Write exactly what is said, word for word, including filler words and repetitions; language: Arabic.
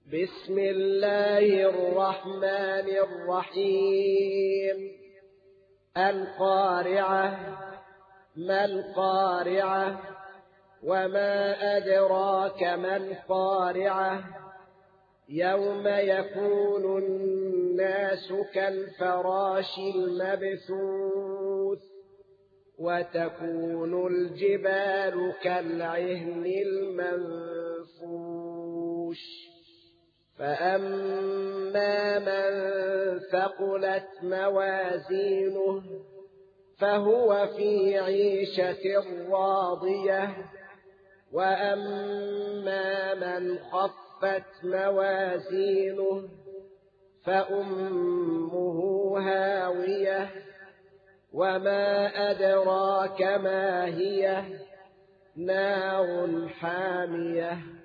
بسم الله الرحمن الرحيم. القارعة. ما القارعة؟ وما أدراك ما القارعة؟ يوم يكون الناس كالفراش المبثوث وتكون الجبال كالعهن المنفوش. فأما من ثقلت موازينه فهو في عيشة راضية، وأما من خفت موازينه فأمه هاوية، وما أدراك ما هي؟ نار حامية.